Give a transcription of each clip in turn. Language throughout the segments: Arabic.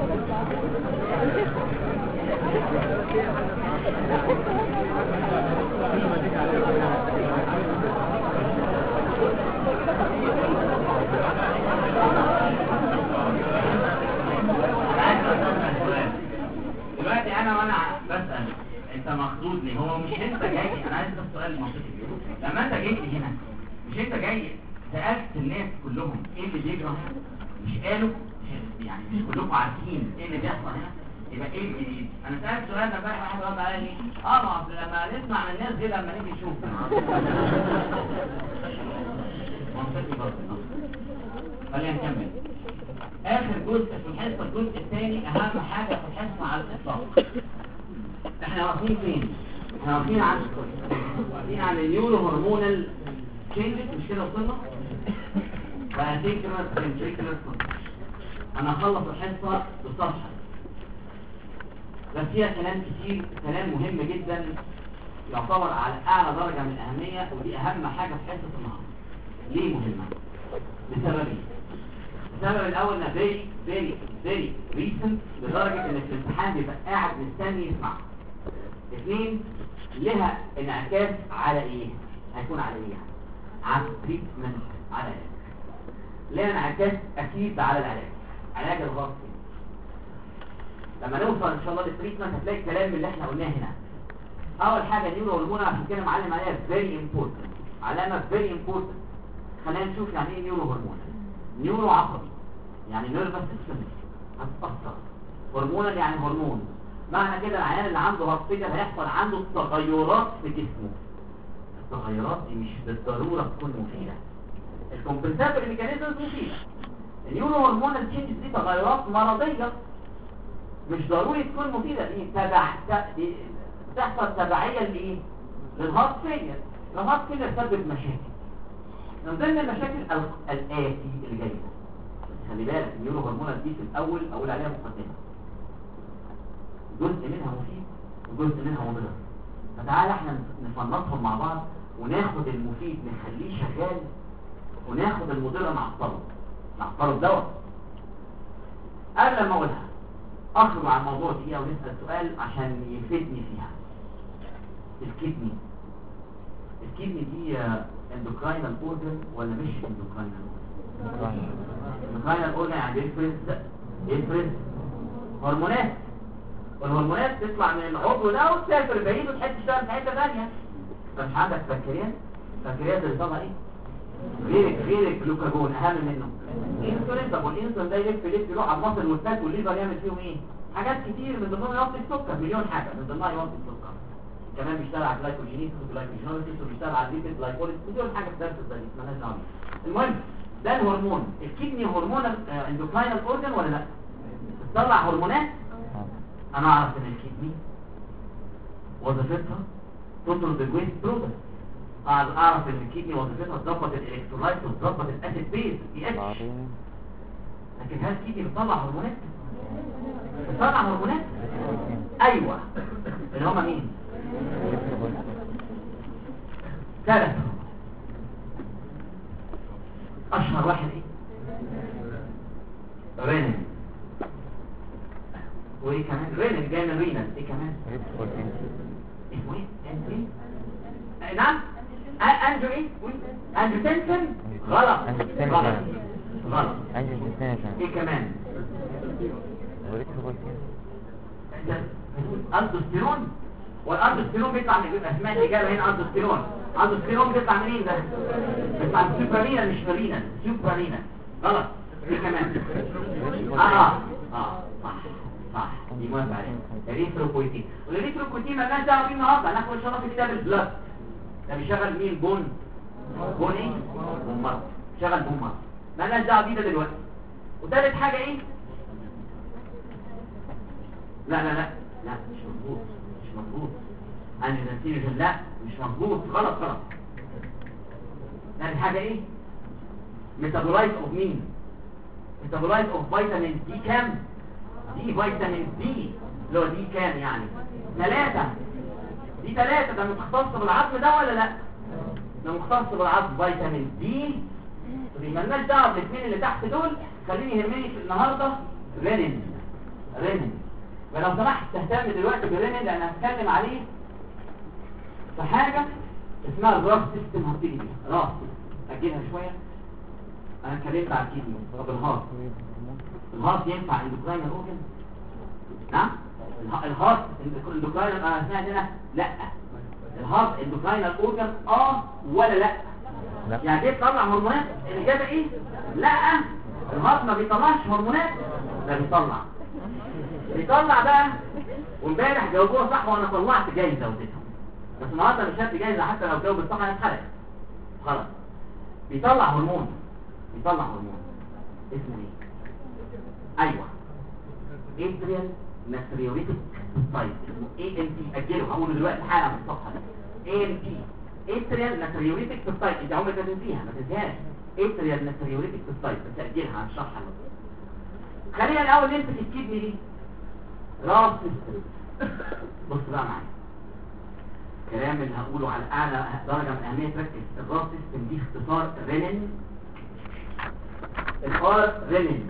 دلوقتي وانا بسأل انت مخضوض ليه؟ هو مش انت جاي، انا عايز بس سؤال منطقي. لما انت جيت هنا مش انت جاي سألت الناس كلهم ايه اللي بيجرى؟ مش قالوا يعني مش كلكم عارفين ايه اللي بيحصل هنا؟ يبقى ايه الجديد؟ انا سألت سؤال ده امبارح واحد رد عليا ليه؟ ما اصل لما نسمع من الناس غير لما نيجي نشوف. منطقي برضه. خلينا نكمل. اخر جزء في الحصه الجزء الثاني اهم حاجه في الحصه على الاطلاق. احنا واقفين فين؟ احنا واقفين عن النيورو هرمونال تشينجز، مش كده وصلنا؟ وهتكرر فنتريكولار كونتراكشن. انا هخلص الحصه بالصفحه بس فيها كلام كتير، كلام مهم جدا يعتبر على اعلى درجه من الاهميه، ودي اهم حاجه في حصه النهارده. ليه مهمه؟ لسببين. السبب الاول انها فيري ريسنت لدرجه ان في الامتحان بيبقى قاعد مستني يسمعها. اثنين، لها انعكاس على ايه؟ هيكون على ايه؟ على التريتمنت، على ايه؟ لها انعكاس اكيد على العلاج، علاج الغلط. لما نوصل ان شاء الله للتريتمنت هتلاقي الكلام اللي احنا قلناه هنا. اول حاجه نيورو هرمون، عشان كده معلم عليها فيري امبورتنت، علامه فيري امبورتنت. خلينا نشوف يعني ايه نيورو هرمون. نيورو عصبي يعني نيرفس سيستم هتتاثر، هرمونال يعني هرمون. معنى كده العيان اللي عنده هارت فيلير هيحصل عنده تغيرات في جسمه. التغيرات دي مش بالضروره تكون مفيده. الكومبنساتوري ميكانيزمز مفيده. النيورو هرمونال تشينج دي تغيرات مرضيه مش ضروري تكون مفيده. دي بتحصل تبعيه لايه؟ للهارت فيلير. الهارت فيلير سبب مشاكل، من ضمن المشاكل الآتي اللي جايه. خلي بالك النيورو هرمونال دي في الاول اقول عليها مقدمه، جزء منها مفيد وجزء منها مضر. فتعالى احنا نفنطهم مع بعض وناخد المفيد نخليه شغال، وناخد المضر نعطله الدواء. قبل ما اقولها اخرج عن الموضوع دقيقه ونسال سؤال عشان يفيدني فيها. الكدني دي اندوكراينال اورجن ولا مش اندوكراينال اورجن؟ اندوكراينال اورجن يعني بيفرز هرمونات، والهرمونات تطلع من العضو ده وتسافر بعيد وتحس تشتغل في حته ثانيه. فمش عندك بنكرياس اللي طلع ايه؟ غير الجلوكاجون اهم منه انسولين. طب والانسولين ده يلف يروح على المصل والفات والليفر يعمل فيهم ايه؟ حاجات كتير، من ضمنها يوطي السكر، مليون حاجه من ضمنها يوطي السكر. كمان بيشتغل على الجلايكوجينيسيس والجلايكوجينوليسيس، وبيشتغل على الليبيد لايبوليسيس، مليون حاجه في درس الدايت مالهاش دعوه. المهم ده الهرمون. الكدني هرمون اندوكراينال اورجن ولا لا؟ بتطلع هرمونات. انا اعرف ان الكدني وظيفتها تطرد الويست برودكت. اعرف ان الكدني وظيفتها تظبط الالكترولايت وتظبط الاسيد بيز اتش. لكن هل الكدني بتطلع هرمونات؟ ايوه، اللي هما مين؟ ثلاثة. اشهر واحد ايه؟ رينين. وايه كمان؟ رينين جاي من رينال. ايه كمان؟ اسمه ايه؟ نعم انجو ايه؟ انجوتنسن. غلط. ايه كمان؟ الدوستيرون. والالدوستيرون بيطلع من اسماء الاجابه هنا. الدوستيرون بيطلع منين ده؟ بيطلع من سوبرانينا مش مرينا. سوبرانينا. غلط. ايه كمان؟ صح دي موافق عليها. الريثروبويتين. والريثروبويتين مالناش دعوه بيه النهارده، هناخد ان شاء الله في كتاب البلاد. ده بيشغل مين؟ بون ايه؟ بون مارك. شغل بون مارك، مالناش دعوه بيه ده دلوقتي. وثالث حاجه ايه؟ لا مش مظبوط. انجيوتنسين لا مش مظبوط. غلط. ثالث حاجه ايه؟ ميتابولايت اوف مين؟ ميتابولايت اوف فيتامين دي. كام؟ دي فيتامين دي اللي هو دي كام يعني؟ 3. دي 3. ده مختص بالعظم ده ولا لا؟ ده مختص بالعظم. فيتامين دي مالناش دعوه بالاثنين اللي تحت دول. خليني يهمني في النهارده رينين. رينين. ولو سمحت تهتم دلوقتي بالرينين لان هتكلم عليه في حاجه اسمها الراس سيستم هتيجي بيها. راس اجلها شويه. انا اتكلمت على الكيدني. طب الهارت ينفع اندوكراينال اورجن؟ نعم. الهارت اندوكراينال انا سمعت هنا لا. الهارت اندوكراينال اورجن ولا لا؟ يعني دي بتطلع هرمونات؟ الاجابه ايه؟ لا. الهارت ما بيطلعش هرمونات. ده بيطلع بقى. وامبارح جاوبوها صح وانا طلعت جايزه وديتهم، بس النهارده مش هدي جايزه حتى لو جاوب الصح هيتحرق خلاص. بيطلع هرمون اسمه ايه؟ ايوه ادريال ناتريوريتك بيبتايد، اسمه ANP. اجله هقوله دلوقتي حالا في الصفحه دي. ANP ادريال ناتريوريتك بيبتايد. انت عمرك ما تنسيها، ما تنسيهاش. ادريال ناتريوريتك بيبتايد، بس اجلها هنشرحها. خلينا الاول نمسك الكدني دي. راس سيستم. بص بقى معايا الكلام اللي هقوله على اعلى درجه من اهميه. تركز. الراس سيستم دي اختصار رينين. الار رينين.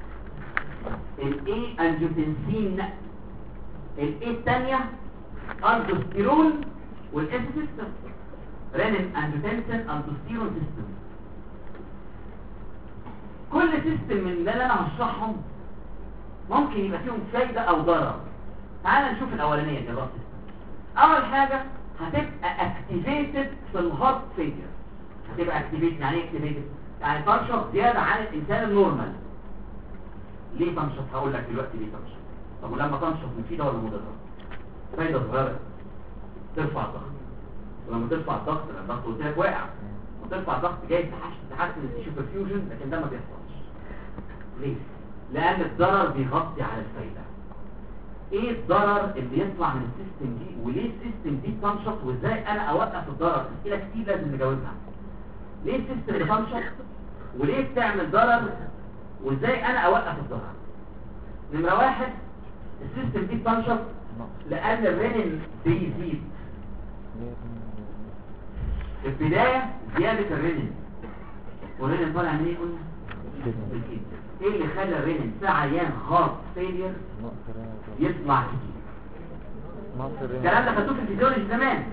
الاي انجيوتنسين. الاي الثانيه الدوستيرون. والاس سيستم رينين انجيوتنسين الدوستيرون سيستم. كل سيستم من اللي انا هشرحهم ممكن يبقى فيهم فايده او ضرر. تعال نشوف الاولانيه دي. الراس سيستم اول حاجه هتبقى اكتيفيتد في الهارت فيلير. هتبقى اكتيفيتد. يعني ايه اكتيفيتد؟ يعني تنشط زياده عن الانسان النورمال. ليه تنشط؟ هقول لك دلوقتي ليه تنشط. طب ولما تنشط مفيده ولا مضره؟ فايده صغيره، ترفع الضغط. ولما ترفع الضغط الضغط قلت لك واقع، وترفع الضغط جاي تحسن التيشو برفيوجن، لكن ده ما بيحصلش. ليه؟ لان الضرر بيغطي على الفايده. ايه الضرر اللي يطلع من السيستم دي؟ وليه السيستم دي بتنشط؟ وازاي انا اوقف الضرر؟ اسئله كتير لازم نجاوبها. ليه السيستم بتنشط؟ وليه بتعمل ضرر؟ وازاي انا اوقف الضرر؟ نمره واحد، السيستم دي بتنشط لان الرينين بيزيد. في البدايه زياده الرينين، والرينين طالع من ايه قلنا؟ بالكيد. ايه اللي خلى الرينين في عيان هارت فيلير يطلع كتير؟ الكلام ده خدوه في الفيزيولوجي زمان.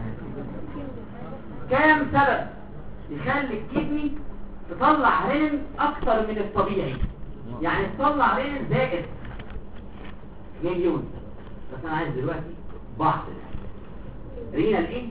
كام سبب يخلي الكدني تطلع رينين اكتر من الطبيعي؟ يعني تطلع رينين زائد مليون. بس انا عايز دلوقتي بعض رينال ايه؟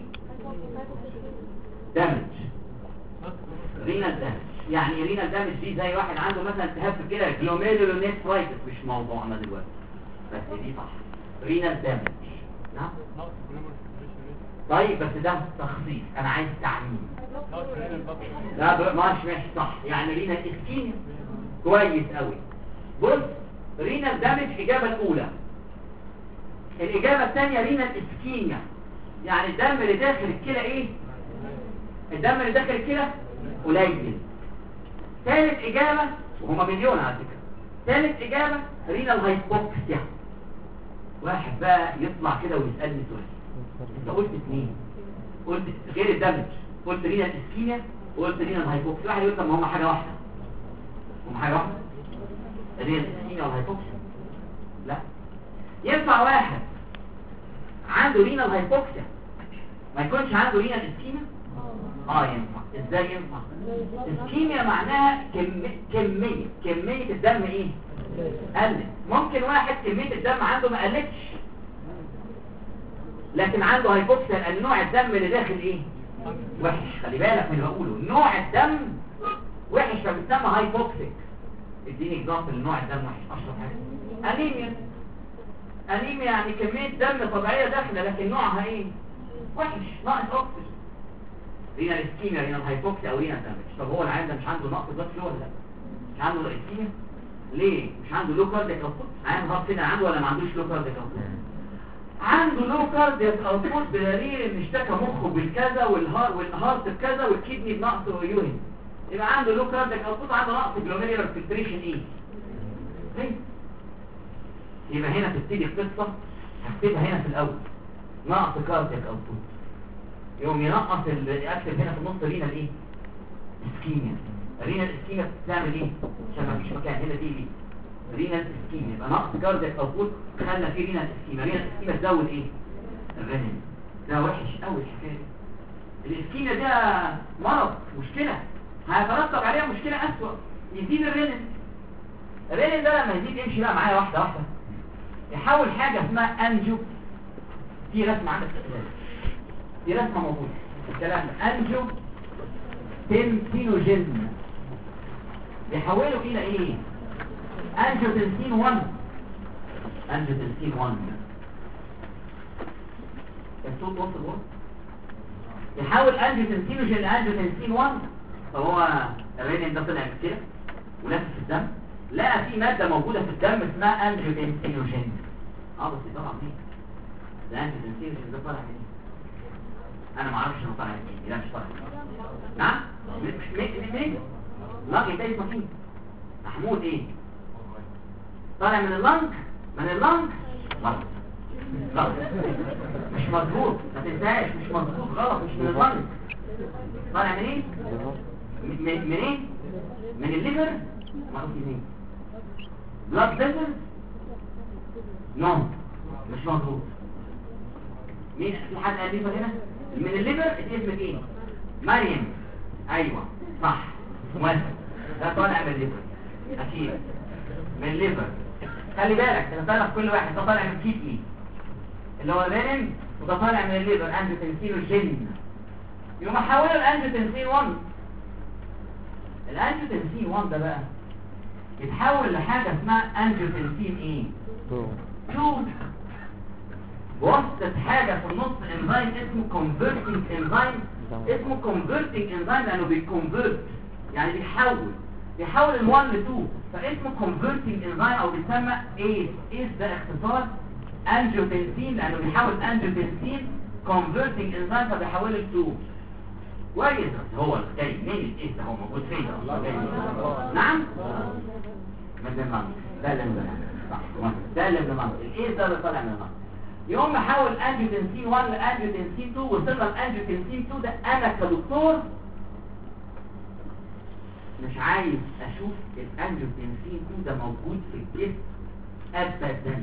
دامج. رينال دامج. يعني رينال دامج دي زي واحد عنده مثلا التهاب في كده جلوميرولونيفرايتس، مش موضوعنا دلوقتي بس دي صح. رينال دامج. نعم. طيب بس ده تخصيص، انا عايز تعميم. لا ماشي صح. يعني رينال اسكيميا كويس قوي. بص، رينال دامج اجابه الاولى. الاجابه الثانيه رينال اسكيميا، يعني الدم اللي داخل الكلى ايه؟ الدم اللي داخل الكلى قليل. ثالث اجابه، وهما مليون على فكره، ثالث اجابه رينال هايبوكسيا. واحد بقى يطلع كده ويسالني سؤال، انت قلت اثنين، قلت غير الدمج، قلت رينال اسكيميا وقلت رينال هايبوكسيا. واحد يقول طب ما هم حاجه واحده. هم حاجه واحده؟ رينال اسكيميا والهايبوكسيا؟ لا. ينفع واحد عنده رينال هايبوكسيا ما يكونش عنده رينال اسكيميا؟ ينفع. ازاي ينفع؟ اسكيميا معناها كمية الدم ايه؟ قلت. ممكن واحد كمية الدم عنده ما قلتش لكن عنده هايبوكسيا لان نوع الدم اللي داخل ايه؟ وحش. خلي بالك من اللي بقوله، نوع الدم وحش فبيتسمى هايبوكسيك. اديني اكزامبل لنوع الدم وحش. اشرح حاجه. انيميا يعني كمية دم طبيعية داخلة لكن نوعها ايه؟ وحش، ناقص اكسجين. رينال اسكيميا، رينال هايبوكسيا او رينال دامج. طب هو العيان ده مش عنده نقص بلاد فلو ولا لا؟ مش عنده اسكيميا؟ ليه؟ مش عنده لو كاردياك اوتبوت؟ عيان هارت فيلر عنده ولا ما عندوش لو كاردياك اوتبوت؟ عنده لو كاردياك اوتبوت بدليل ان اشتكى مخه بالكذا والهارت بكذا والكدني بنقص يورين. يبقى عنده لو كاردياك اوتبوت، عنده نقص جلوميرولار فلتريشن ايه؟ يبقى هنا تبتدي القصه، هكتبها هنا في الاول. نقص كاردياك اوتبوت يوم ينقص اكتب هنا في النص رينال ايه؟ اسكيميا. رينال اسكيميا بتعمل ايه؟ عشان ما فيش مكان هنا دي رينال اسكيميا، يبقى نقص كاردياك اوتبوت خلى في رينال اسكيميا. رينال اسكيميا تزود ايه؟ الرينين. ده وحش قوي الحكايه دي. الاسكيميا ده مرض، مشكله هيترتب عليها مشكله اسوء، يزيد الرينين. الرينين ده لما يزيد امشي بقى معايا واحده واحده، يحول حاجه اسمها انجو. في رسمه عندك دي رسمه موجوده الكلام ده، انجو تنسينوجين، يحوله الى ايه؟ انجيوتنسين 1. انجيوتنسين 1 الصوت وصل وصل، يحول انجيوتنسينوجين لانجيوتنسين 1. طب هو الرينين ده طلع كده ولف في الدم، لقى في ماده موجوده في الدم اسمها انجيوتنسينوجين. بس طبعا دي الانجيوتنسينوجين ده طالع منين؟ انا ما اعرفش انه طالع منين. لا مش طالع. نعم مش منين؟ لا ده اسمه ايه؟ محمود ايه؟ طالع من اللنج. من اللنج غلط، غلط، مش مظبوط، ما تنساش مش مظبوط، غلط، مش من اللنج. طالع من ايه؟ من ايه؟ من الليفر. معروف منين؟ بلاد فيسل. نو مش مظبوط. مين في حد قال ليفر هنا؟ من الليفر. اسمك ايه؟ مريم. ايوه صح موافق، ده طالع من الليفر اكيد، من الليفر. خلي بالك ده طالع في كل واحد، ده طالع من كيدني اللي هو الرينين، وده طالع من الليفر انجيوتنسينوجين. يقوم احوله الانجيوتنسين 1. الانجيوتنسين 1 ده بقى يتحول لحاجه اسمها انجيوتنسين ايه؟ 2 بواسطه حاجه في النص انزيم اسمه كونفرتنج انزيم. اسمه كونفرتنج انزيم لانه بيكونفرت، يعني بيحول ال1 ل2، فاسمه كونفرتنج انزيم او بيسمى ايس. ايس ده اختصار انجيوتنسين لانه بيحول انجيوتنسين كونفرتنج انزيم فبيحوله ل2. كويس. هو جاي منين الايس ده؟ هو موجود فين ده؟ نعم من المنطق ده اللي من صح، ده اللي من المنطق. الايس ده اللي طالع من المنطق. يقوم محول انجيوتنسين 1 لانجيوتنسين 2، وصلنا الانجيوتنسين 2 ده انا كدكتور مش عايز اشوف الانجيوتنسين 2 ده موجود في الجسم ابدا،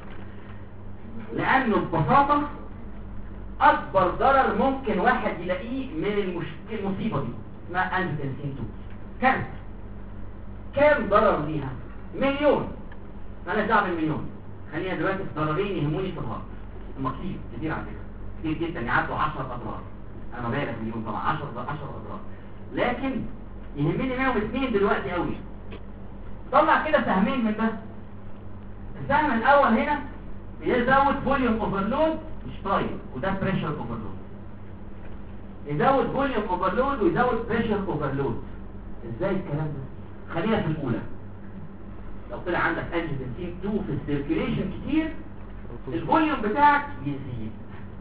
لانه ببساطه اكبر ضرر ممكن واحد يلاقيه من المصيبه دي اسمها انجيوتنسين 2. كام ضرر ليها؟ مليون. انا دعوه بالمليون، خلينا دلوقتي في ضررين يهموني في الهارت. المقصود كتير على فكره، كتير جدا، يعدوا 10 اضرار. انا ما بالك مليون طبعا، 10 اضرار، لكن يهمني منهم اثنين دلوقتي قوي. طلع كده سهمين من ده. السهم الاول هنا بيزود فوليوم اوفرلود مش طاير، وده بريشر اوفرلود. يزود فوليوم اوفرلود ويزود بريشر اوفرلود. ازاي الكلام ده؟ خلينا في الاولى. لو طلع عندك انجيوتنسين 2 في السيركيليشن كتير، الفوليوم بتاعك يزيد.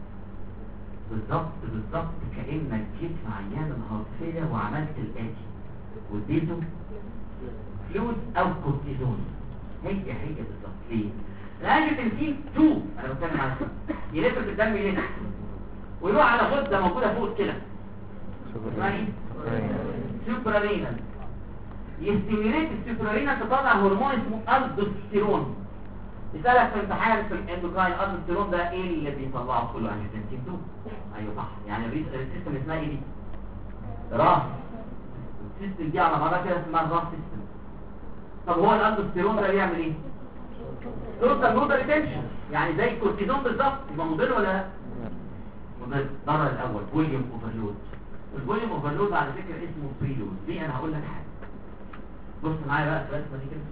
بالظبط كأنك جيت مع عيان الهارت وعملت الآتي واديته فلويد او كورتيزون. هي بالظبط. ليه؟ الانجيوتنسين 2 انا بتكلم على يلف في الدم يلف ويروح على غده موجوده فوق كده اسمها ايه؟ سوبرارينال. يستيميليت السوبرارينال تطلع هرمون اسمه الدوستيرون. يسألك في امتحان في الاندوكراين الدوستيرون ده ايه اللي بيطلعه كله؟ انجيوتنسين 2. ايوه صح، يعني السيستم اسمها ايه دي؟ راس. السيستم دي على بعضها كده اسمها الراس سيستم. طب هو الالدوستيرون ده بيعمل ايه؟ توصل نودر ريتنشن، يعني زي الكورتيزون بالظبط. يبقى مضر ولا لا؟ مضر. الضرر الاول فوليوم اوفرلود. والفوليوم اوفرلود على فكره اسمه بريلود. دي انا هقول لك حاجه، بص معايا بقى في الرسمه دي كده،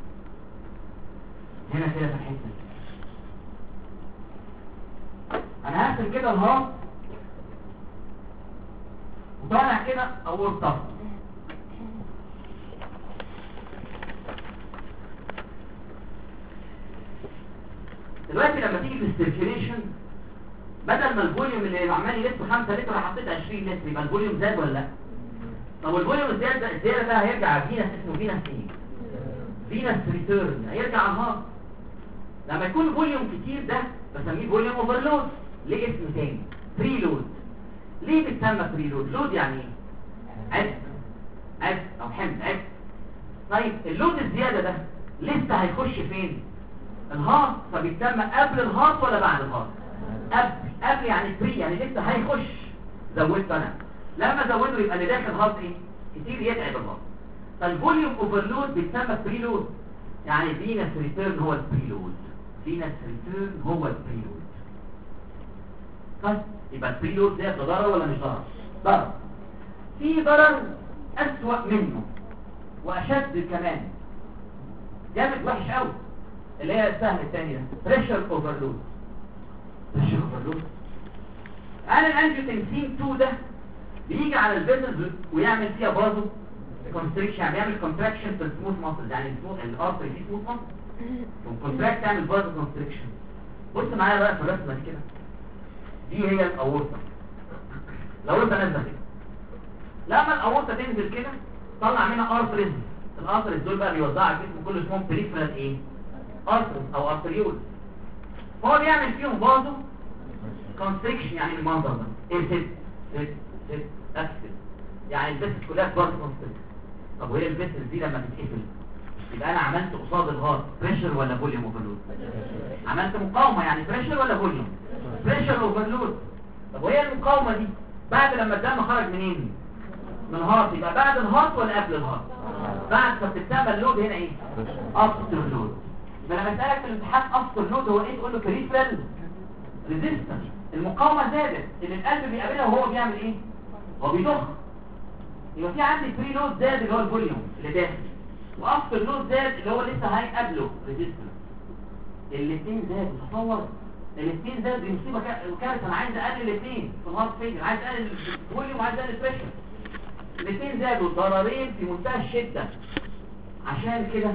هنا كده في الحته دي انا هرسم كده الهارت وطالع كده اورطه. دلوقتي لما تيجي في السيركيليشن، بدل ما الفوليوم اللي عمال يلف 5 لتر حطيت 20 لتر، يبقى الفوليوم زاد ولا لا؟ طب والفوليوم الزياده ده هيرجع فينس، اسمه فينس ايه؟ فينس ريتيرن، هيرجع على الهارت. لما يكون فوليوم كتير ده بسميه فوليوم اوفرلود. ليه اسم تاني؟ بريلود. ليه بتسمى بريلود؟ لود يعني ايه؟ عبء او حمل، عبء. طيب اللود الزياده ده لسه هيخش فين؟ الهارت، فبيتسمى قبل الهارت ولا بعد الهارت؟ قبل يعني بري، يعني لسه هيخش. زودت انا، لما زوده يبقى اللي داخل الهارت ايه؟ كتير يتعب الهارت. فالفوليوم اوفرلود بيتسمى بريلود، يعني فينس ريتيرن هو البريلود. فينس ريتيرن هو البريلود. طيب يبقى البريلود ده ضرر ولا مش ضرر؟ ضرر. في ضرر أسوأ منه وأشد كمان، جامد وحش قوي، اللي هي السهم الثاني ده، بريشر اوفرلود. بريشر اوفرلود، انا الانجيوتنسين 2 ده بيجي على الفيسلز ويعمل فيها برضه كونستريكشن، يعني بيعمل كونتراكشن في السموث ماسل، يعني الارتري فيه سموث ماسل والكونتراكت تعمل برضه كونستريكشن. بص معايا بقى في الرسمه دي كده، دي هي الاورطه. الاورطه نازله كده، لما الاورطه تنزل كده طلع منها ارتريز. الارتريز دول بقى بيوزعوا على الجسم كله، اسمهم بريفرال ايه؟ ارتريز او ارتريول. هو بيعمل فيهم برضه كونستريكشن، يعني المنظر ده ايه؟ ست اكسل، يعني الفيسل كلها برضه كونستريكشن. طب وهي الفيسل دي لما تتقفل يبقى انا عملت قصاد الهارت بريشر ولا فوليوم اوفرلود؟ عملت مقاومه، يعني بريشر ولا فوليوم؟ بريشر اوفرلود. طب وهي المقاومه دي بعد لما الدم خرج منين؟ من الهارت، يبقى بعد الهارت ولا قبل الهارت؟ بعد. فبتتسمى اللود هنا ايه؟ افتر لود. يبقى لما اسالك في الامتحان افتر لود هو ايه؟ تقول له بريفرال ريزيستنس. المقاومه زادت اللي القلب بيقابلها وهو بيعمل ايه؟ هو بيضخ. يبقى في عندي بري لود زاد اللي هو الفوليوم اللي داخل، وافتر لود زاد اللي هو لسه هيقابله ريزيستنس. الاثنين زادوا، تصور الاثنين زادوا، دي مصيبه وكارثه. انا عايز اقلل الاثنين في الهارت فيلر، عايز اقلل الفوليوم وعايز اقلل البريشر. الاثنين زادوا، ضررين في منتهى الشده. عشان كده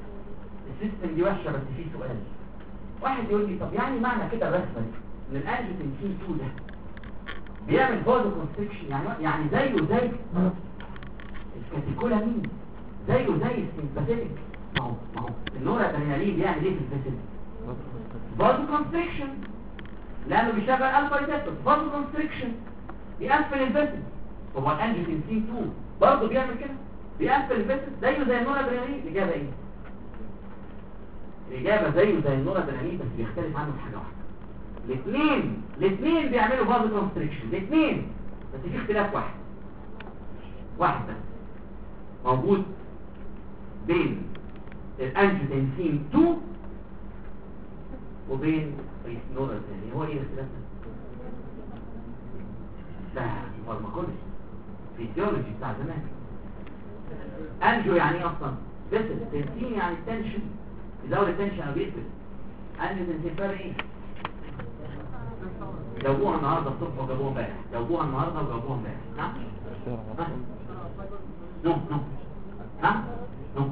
السيستم دي وحشه. بس في سؤال، واحد يقول لي طب يعني معنى كده الرسمه دي ان الانجيوتنسين 2 ده بيعمل فازو كونستريكشن، يعني زيه زي الكاتيكولامين، زيه زي السيمباثيك. ما هو النور ادرينالين بيعمل ايه في الفيسل؟ فازو كونستريكشن، لانه بيشغل الفا ريسبتور. فازو كونستريكشن بيقفل الفيسل. هو الانجيوتنسين 2 برضه بيعمل كده، بيقفل الفيسل زيه زي النور ادرينالين. الاجابه ايه؟ الاجابه زيه زي النور ادرينالين، بس بيختلف عنه في حاجه واحده. الاثنين بيعملوا فازو كونستريكشن، الاثنين، بس في اختلاف واحد بس موجود بين الانجيوتنسين 2 وبين النور الثاني. هو ايه الاختلاف ده؟ فارماكولوجي، فيزيولوجي بتاع زمان. انجيو يعني ايه اصلا؟ فيسل. تنسين يعني التنشن، يزود التنشن او بيقفل. انجيوتنسين فرق ايه؟ جابوها النهارده الصبح وجابوها امبارح، جابوها النهارده وجابوها امبارح. نعم؟ نو ها؟ نو.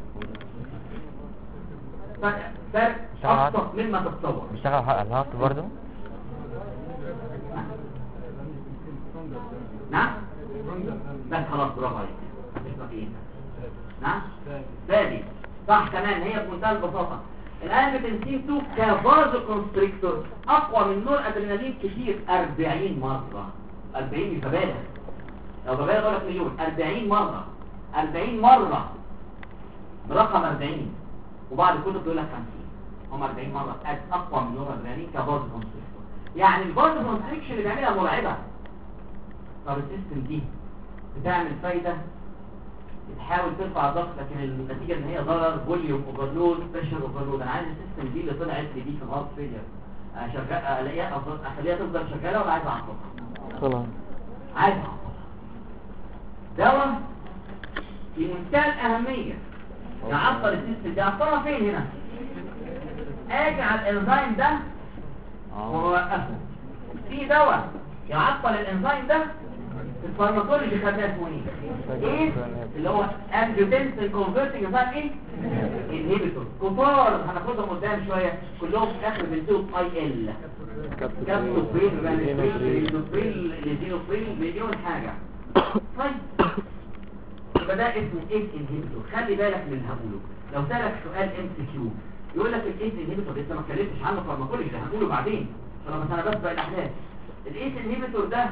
فرق ابسط مما تتصور. بيشتغل على الهارت برضه؟ نعم؟ بس خلاص، برافو عليك. اسمك ايه؟ نعم؟ ثاني صح كمان. هي بمنتهى البساطه الانجيوتنسين 2 كفازو كونستريكتور اقوى من نور ادرينالين كتير 40 مره. 40 مش ببالغ، لو ببالغ اقول لك مليون. 40 مره، 40 مره برقم 40، وبعد كله بيقول لك 50. هم 40 مره اقوى من نور ادرينالين كفازو كونستريكتور. يعني الفازو كونستريكشن اللي بيعملها مرعبه. طب السيستم دي بتعمل فايده، بتحاول ترفع الضغط، لكن النتيجه ان هي ضرر، فوليوم اوفرلود، بريشر اوفرلود. انا عايز السيستم دي اللي طلعت لي دي في الهارت فيلير اشغلها، الاقيها اخليها تفضل شغاله، ولا عايز اعطلها؟ خلاص عايز اعطلها. دواء في منتهى الاهميه نعطل السيستم دي. اعطلها فين هنا؟ اجي على الانزيم ده ووقفه. في دواء يعطل الانزيم ده في الفارماكولوجي خدناه اسمه ايه؟ اللي هو انجيوتنسين كونفرتنج انزيم ايه؟ انهبيتور. كتار هناخدهم قدام شويه، كلهم في الاخر بنتهم اي ال، كابتوبرين، رانوبرين، ليزينوبرين، مليون حاجه. طيب يبقى ده اسمه ايه؟ انهبيتور. خلي بالك من اللي هقوله. لو سالك سؤال ام سي كيو يقول لك الايس انهبيتور، لسه ما اتكلمتش عنه فارماكولوجي، ده هنقوله بعدين عشان انا بس بقى الاحداث. الايس انهبيتور ده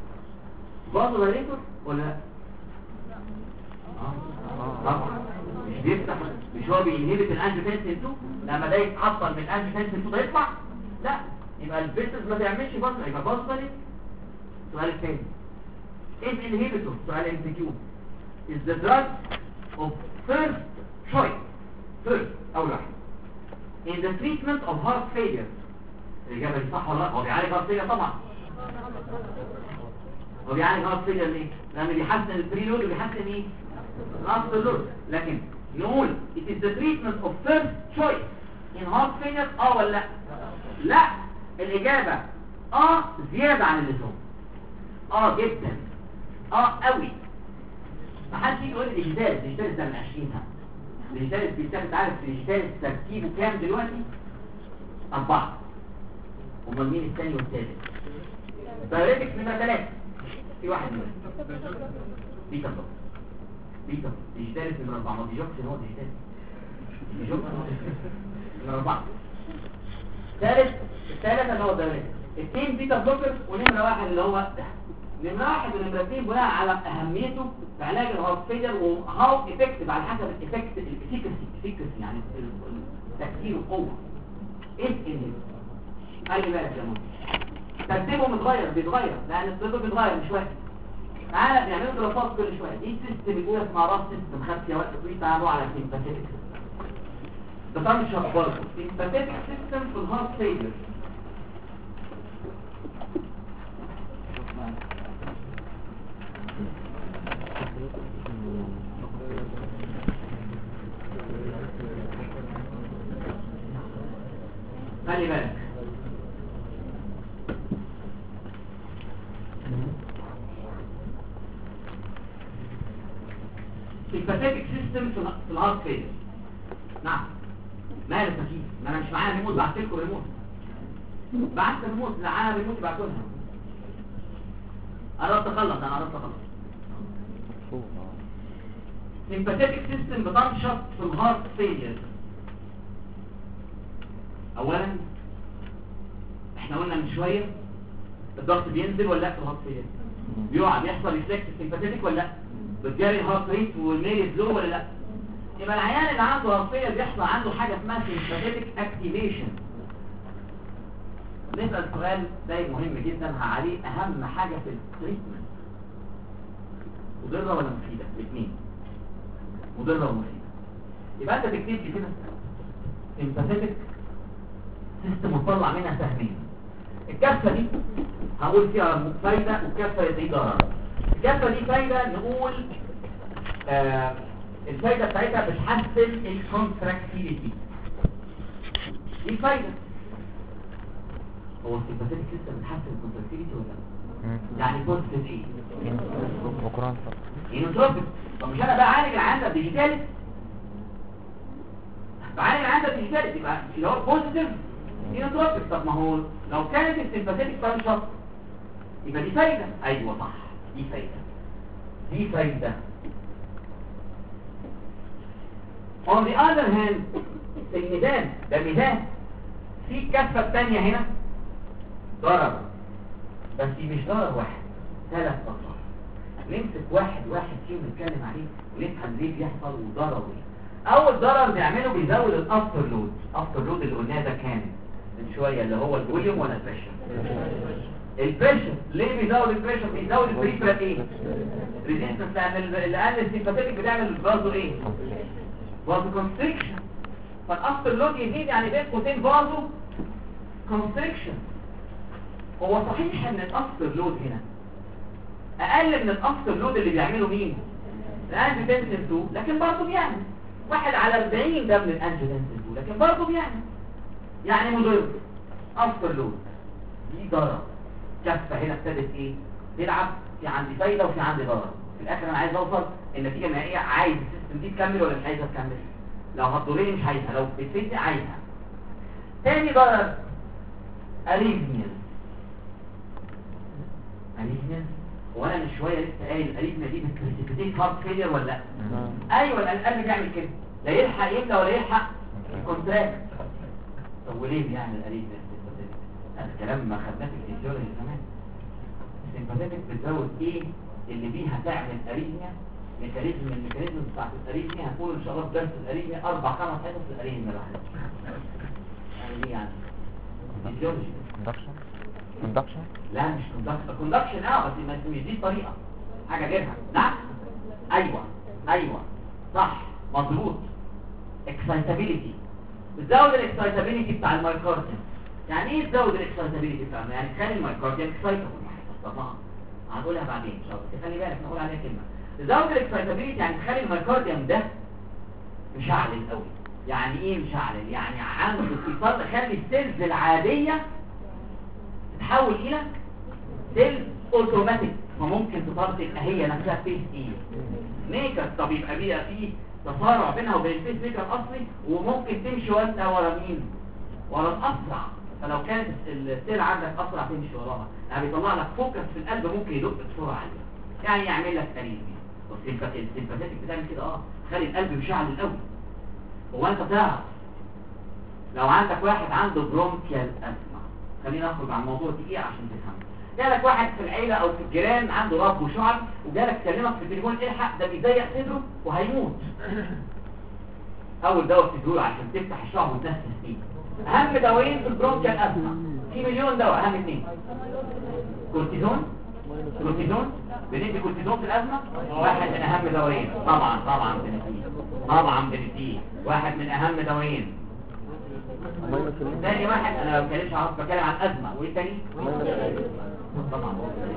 فازو دايليتور ولا لا؟ طبعا. مش بيفتح، مش هو بينهبت الانجيوتنسين 2 لما ده يتعطل من الانجيوتنسين 2 ده يطلع؟ لا، يبقى الفيسز ما تعملش بصل، يبقى بصل. السؤال الثاني ايه الانهبيتور؟ سؤال ام كيو. is the drug of first choice اول واحد in the treatment of heart failure. الاجابه دي صح ولا لا؟ هو بيعالج heart failure طبعا. هو بيعالج heart failure ليه؟ لانه بيحسن البريلود وبيحسن ايه؟ الافتر لود. لكن نقول it is the treatment of first choice in heart failure ولا لا؟ لا، الاجابه زياده عن اللزوم. جدا، قوي. ما حدش يجي يقول لي ديجيتال ده من 20 سنه. ديجيتال بيتاخد، عارف ديجيتال تركيبه كام دلوقتي؟ 4. امال مين الثاني والثالث؟ بايوريتكس نمره 3 في واحد منهم بيتا ديجيتال نمره 4. ما ديجوكس هو ديجيتال نمره 4. الثالث اللي هو بايوريتكس. 2 بيتا بلوكر ونمره 1 اللي هو ده. نمرة 1 ونمرة 2 بناء على أهميته في علاج الهارت فيلر وهاو افكتيف على حسب الافكتيف يعني التأثير والقوة. ايه الانهبيتور؟ خلي بالك يا مهندس، ترتيبه بيتغير لأن الطب بيتغير مش واحد. تعالى بنعمله دراسات كل شوية. دي سيستم بيقول اسمها راس سيستم، خدت فيها وقت طويل. تعالوا على سيمباثيك ده طبعا مش برضه سيمباثيك سيستم في الهارت فيلر. خلي بالك الباثيك سيستم في الهارت فيلر. نعم، ماله تكييف؟ ما انا مش معايا ريموت، بعت لكم ريموت. بعت ريموت، لا انا ريموت بعته لها. قربت اخلص. الباثيك سيستم بتنشط في الهارت فيلر. اولا احنا قلنا من شويه الضغط بينزل ولا لا في الهارت فيلر؟ بيقع، بيحصل ريفلكس سيمباثيك ولا لا؟ بتجري الهارت ريت والميل لو ولا لا؟ يبقى العيان اللي عنده هارت فيلر بيحصل عنده حاجه اسمها سيمباثيك اكتيفيشن. نسال سؤال ده مهم جدا عليه اهم حاجه في التريتمنت، مضره ولا مفيده؟ الاثنين مضره ومفيده. يبقى انت تكتب لي كده سيمباثيك سيستم وطلع منها سهمين. الكفه دي هقول فيها فايده والكفه دي ضرر. الكفه دي فايده، نقول الفايده بتاعتها بتحسن الكونتراكتيليتي. دي فايده. هو السيمباثيك سيستم بتحسن الكونتراكتيليتي ولا لا؟ يعني بوزيتيف ايه؟ انوتروبيك. طب مش انا بعالج العيان ده ديجيتال؟ بعالج العيان ده ديجيتال يبقى اللي هو بوزيتيف انوتروبيك. طب ما هو لو كانت السيمباثيك تنشط يبقى دي فايده. ايوه صح، دي فايده. on the other hand الميزان ده ميزان، في الكفه الثانيه هنا ضرر، بس مش ضرر واحد، 3 اضرار. نمسك واحد فيهم نتكلم عليه ونفهم ليه بيحصل وضرره ايه. اول ضرر بيعمله بيزود الافتر لود اللي قلناه ده كان من شويه، اللي هو الفوليوم ولا البريشر؟ البريشر. ليه بيزود البريشر؟ بيزود البريفرال ايه؟ ريزيستنس، لان السيمباثيك بتعمل برضه ايه؟ برضه كونستريكشن. فالافتر لود يزيد، يعني بين قوسين برضه كونستريكشن. هو صحيح ان الافتر لود هنا اقل من الافتر لود اللي بيعمله مين؟ الانجيوتنسين 2، لكن برضه بيعمل 1/40 ده من الانجيوتنسين 2، لكن برضه بيعمل، يعني مضر. افتر لود دي ضرر. كفه هنا ابتدت ايه؟ تلعب، في عندي فايده وفي عندي ضرر. في الاخر انا عايز اوصل النتيجه النهائيه، عايز السيستم دي تكمل ولا مش عايزها تكمل؟ لو هتضرني مش عايزها، لو بتفيدني عايزها. تاني ضرر اريثميا. وانا من شويه لسه قايل الاريثميا دي بتريسبيتيت هارت فيلير ولا لا؟ ايوه، القلب بيعمل كده، لا يلحق يملى ولا يلحق الكونتراكت. طب وليه بيعمل الاريثميا؟ هذا الكلام ما خدناه في الفيزيولوجي زمان. السيمباثيك بتزود ايه اللي بيها تعمل اريثميا؟ ميكانيزم من الميكانيزم بتاعت الاريثميا هنقول ان شاء الله في درس الاريثميا 4 5 حصص الاريثميا لوحدها. يعني ايه يعني؟ فيزيولوجي. كوندكشن لا مش كوندكشن بس مش دي الطريقه، حاجه غيرها. نعم ايوه صح مظبوط. اكسايتابيليتي، بتزود الاكسايتابيليتي بتاع المايكارديوم. يعني ايه تزود الاكسايتابيليتي بتاعنا؟ يعني تخلي المايكارديوم اكسايتابل. طبعا هنقولها بعدين ان شاء الله، خلي بالك نقول عليها كلمه. تزود الاكسايتابيليتي يعني تخلي المايكارديوم ده مشعل قوي. يعني ايه مشعل؟ يعني عنده اتصال، تخلي السيلز العاديه تتحول الى سيلز اوتوماتيك، فممكن تبقى هي نفسها فيس ميكر. طب يبقى فيه تصارع بينها وبين الفيس ميكر الاصلي، وممكن تمشي وانت ورا مين؟ ورا الاسرع. فلو كانت السيل عندك اسرع تمشي وراها، يعني بيطلع لك فوكس في القلب ممكن يدق بسرعه عاليه، يعني يعمل لك اريثميا. والسيمباثيك بتعمل كده تخلي القلب مشعل قوي. هو انت تعرف لو عندك واحد عنده برونكيال ازمه، خلينا نخرج عن الموضوع دقيقه عشان تفهم. جالك واحد في العيله او في الجيران عنده رب وشعب، وجالك كلمك في التليفون الحق ده بيضيق صدره وهيموت. اول دواء تدوله عشان تفتح الشعب وتنفس فيه. اهم دوايين في البرونكيال ازمه في مليون دواء، اهم اثنين كورتيزون. بندي كورتيزون في الازمه، واحد من اهم دوايين. طبعا بنديه واحد من اهم دوايين. ثاني واحد انا ما بتكلمش بتكلم عن ازمه. وايه تاني؟ طبعا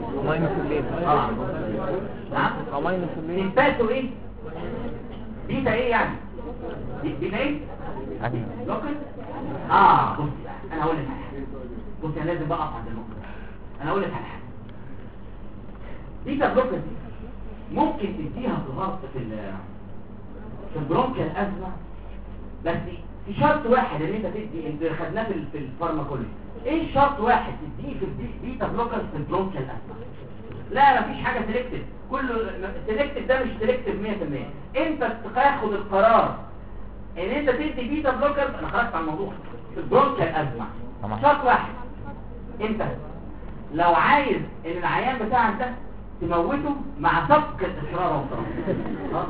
نعم سيمباتو ايه؟ بيتا ايه يعني؟ بيتا ايه؟ لوكل. بص انا هقول لك حاجه. بص انا لازم بقى اقف عند النقطه. انا هقول لك على حاجه. بيتا بلوكر ممكن تديها في الغلط في البرونكيال ازمه، بس في شرط واحد اللي انت تدي، انت خدناه في الفارماكولوجي. ايه الشرط واحد تديه في البيتا بلوكر في البرونكيال ازمه؟ لا مفيش حاجه سيلكتيف، كله سيلكتيف، ده مش سيلكتيف 100%. انت تاخد القرار ان انت تدي بيتا بلوكر. انا خرجت عن الموضوع. في البرونكيال ازمه شرط واحد، انت لو عايز ان العيان بتاعك ده تموته مع سبق الاصرار والصرار.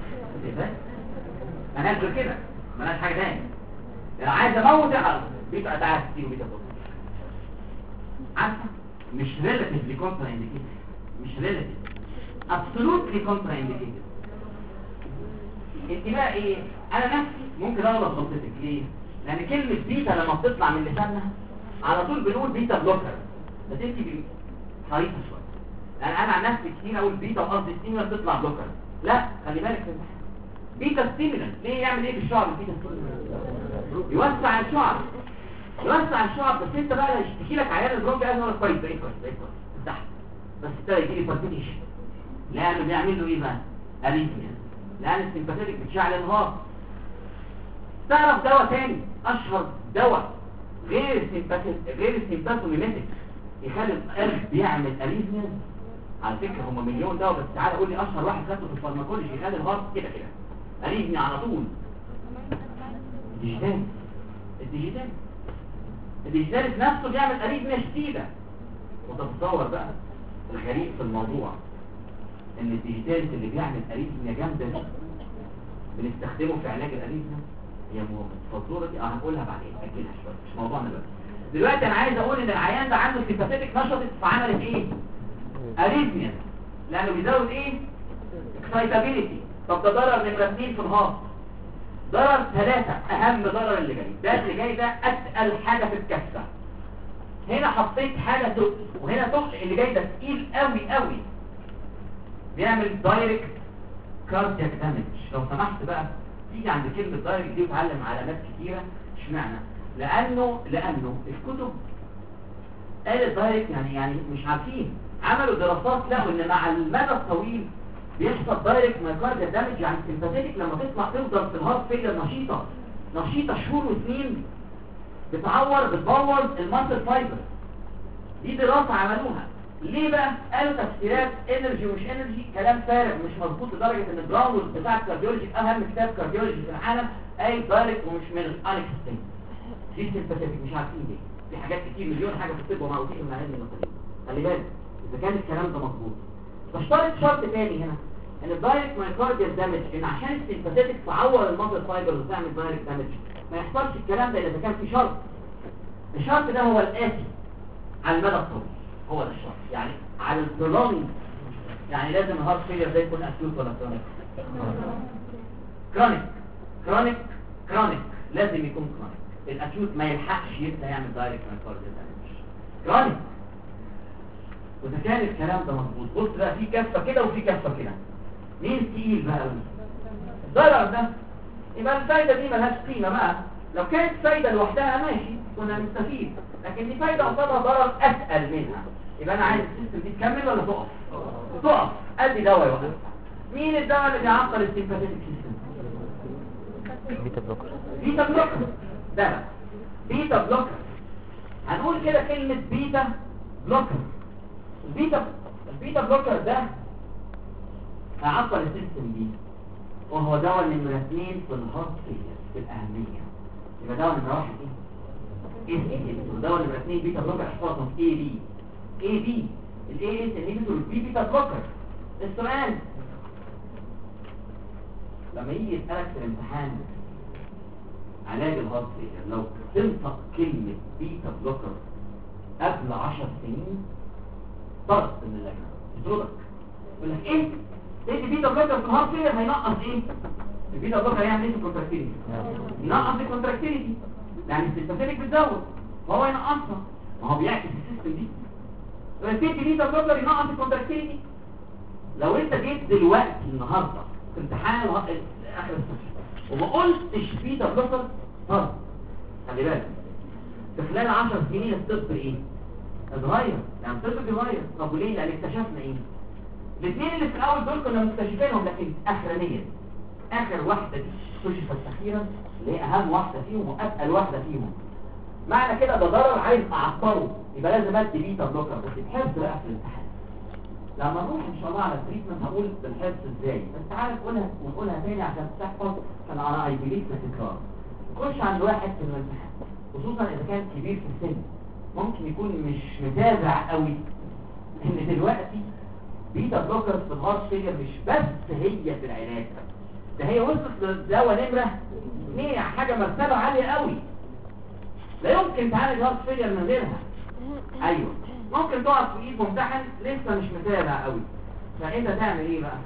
انا هقول كده مالهاش حاجه ثانيه. لو عايز اموت بيتا تعال تديله بيتا بلوكر. عارفه مش ريلاتيفلي كونترا انديكيتد، مش ريلاتيف، ابسولوتلي كونترا انديكيتد. انت بقى ايه؟ انا نفسي ممكن اغلط غلطتك. ليه؟ لان كلمه بيتا لما بتطلع من لساننا على طول بنقول بيتا بلوكر، بس انت حريصه شويه. لان انا عن نفسي كتير اقول بيتا وقصدي ستيمولانت تطلع بلوكر. لا خلي بالك في بيتا ستيمولانت. ليه يعمل ايه في الشعب البيتا ستيمولانت؟ يوسع الشعب. بس انت بقى يشتكي لك عيان البرونكيال ازمه كويس بقيت تحت، بس ابتدى يجي لي بارتيشن. لانه بيعمل له ايه بقى؟ اريثميا، لان السيمباثيك بتشعل الانهار. تعرف دواء تاني اشهر دواء غير السيمباثوميميتيك يخلي القلب بيعمل اريثميا؟ على فكره هم مليون دواء، بس تعالى قول لي اشهر واحد خدته في الفارماكولوجي يخلي الهارت كده اريثميا على طول. الديجيتال نفسه بيعمل اريثميا شديده. وتتصور بقى الغريب في الموضوع ان الديجيتال اللي بيعمل اريثميا جامده دي بنستخدمه في علاج الاريثميا. هي الفزوره دي هنقولها بعدين، اجلها شويه، مش موضوعنا دلوقتي. انا عايز اقول ان العيان ده عنده سيمباثيك نشطت فعملت ايه؟ اريثميا، لانه بيزود ايه؟ اكسايتابيليتي. طب ده ضرر نمره 2 في الهارت. ضرر 3 اهم ضرر اللي جاي ده. اللي جاي ده اتقل حاجه في الكفه. هنا حطيت حاجه تقل وهنا تقل. اللي جاي ده تقيل قوي، بيعمل دايركت كاردياك دامج. لو سمحت بقى تيجي عند كلمه دايركت دي وتعلم علامات كتيره. اشمعنى؟ لانه الكتب قالت دايركت يعني مش عارفين. عملوا دراسات لقوا ان مع المدى الطويل بيحصل دايركت مايكارديال دامج. يعني السيمباثيك لما تفضل في الهارت فيلر نشيطه شهور وسنين، بتبوظ الماسل فايبر. دي دراسه عملوها. ليه بقى؟ قالوا تفسيرات انرجي ومش انرجي، كلام فارغ مش مظبوط، لدرجه ان براون بتاع الكارديولوجي اهم كتاب كارديولوجي في العالم قايل دايركت ومش من الانكستنج. دي سيمباثيك مش عارفين ليه. في حاجات كتير مليون حاجه في الطب ومعروفين من علم النفسيه. خلي بالك اذا كان الكلام ده مظبوط. بشترط شرط تاني هنا ان الدايركت مايوكارديال دامج ان عشان السيمباثيتك تعور الماسل فايبرز وتعمل دايركت دامج ما يحصلش الكلام ده اذا كان في شرط. الشرط ده هو الاتي على المدى الطويل، هو ده الشرط يعني على البرولونج. يعني لازم الهارت فيلير ده يكون اكيوت ولا كرونيك؟ كرونيك كرونيك كرونيك، لازم يكون كرونيك. الاكيوت ما يلحقش يبدا يعمل دايركت مايوكارديال دامج. كرونيك. وإذا كان الكلام ده مظبوط بص بقى في كفه كده وفي كفه كده، مين تقيل بقى قوي؟ الضرر ده. يبقى الفايده دي ملهاش قيمه بقى. لو كانت فايده لوحدها ماشي كنا نستفيد، لكن دي فايده قصادها ضرر اتقل منها. يبقى انا عايز السيستم دي تكمل ولا تقف؟ تقف. ادي دواء يوقف. مين الدواء اللي بيعطل السيمباثيك سيستم؟ بيتا بلوكر. بيتا بلوكر. ده بقى بيتا بلوكر. هنقول كده كلمه بيتا بلوكر. البيتا بلوكر ده هيعطل السيستم دي، وهو دواء نمرة 2 في الهارت فيلير في الأهمية. يبقى دواء نمرة 1 ايه؟ ودواء نمرة 2 بيتا بلوكر احفظهم اي بي الاي اس انهبيتور البي بيتا بلوكر. السؤال لما يجي يسألك في الامتحان علاج الهارت فيلير، لو تنطق كلمة بيتا بلوكر قبل 10 سنين طرد من اللجنة يطردك. يقول لك ايه؟ تدي بيتا بلوكر في الهارت فيلير هينقص ايه؟ البيتا بلوكر هيعمل ايه في الكونتراكتيليتي؟ ينقص الكونتراكتيليتي، يعني السيمباثيك بتزود وهو ينقصها، ما هو بيعكس السيستم دي. تدي بيتا بلوكر ينقص الكونتراكتيليتي. لو انت جيت دلوقتي النهارده في امتحان اخر السنه وما قلتش بيتا بلوكر طرد، خلي بالك في خلال 10 سنين الطب ايه؟ اتغير. يعني الطب بيتغير. طب وليه؟ لان اكتشفنا ايه؟ الاثنين اللي في الاول دول كنا مكتشفينهم، لكن اخرانيا اخر واحده دي اكتشفت اخيرا اللي هي اهم واحده فيهم واتقل واحده فيهم. معنى كده ده ضرر عايز اعطره، يبقى لازم ادي بيتا بلوكر. بس الحفظ بقى في الامتحان لما نروح ان شاء الله على التريتمنت هقول بالحفظ ازاي، بس تعالى نقولها ونقولها تاني عشان تحفظ. انا اي بليف تكرار. نخش عند واحد في الامتحان خصوصا اذا كان كبير في السن، ممكن يكون مش متابع قوي ان دلوقتي بيتا بلوكر في الهارت فيلير مش بس هي في العلاج، ده هي وصلت للدواء نمره 2، حاجه مرتبه عاليه قوي. لا يمكن تعالج هارت فيلير من غيرها. ايوه ممكن تقعد في ايد ممتحن لسه مش متابع قوي، فانت تعمل ايه بقى؟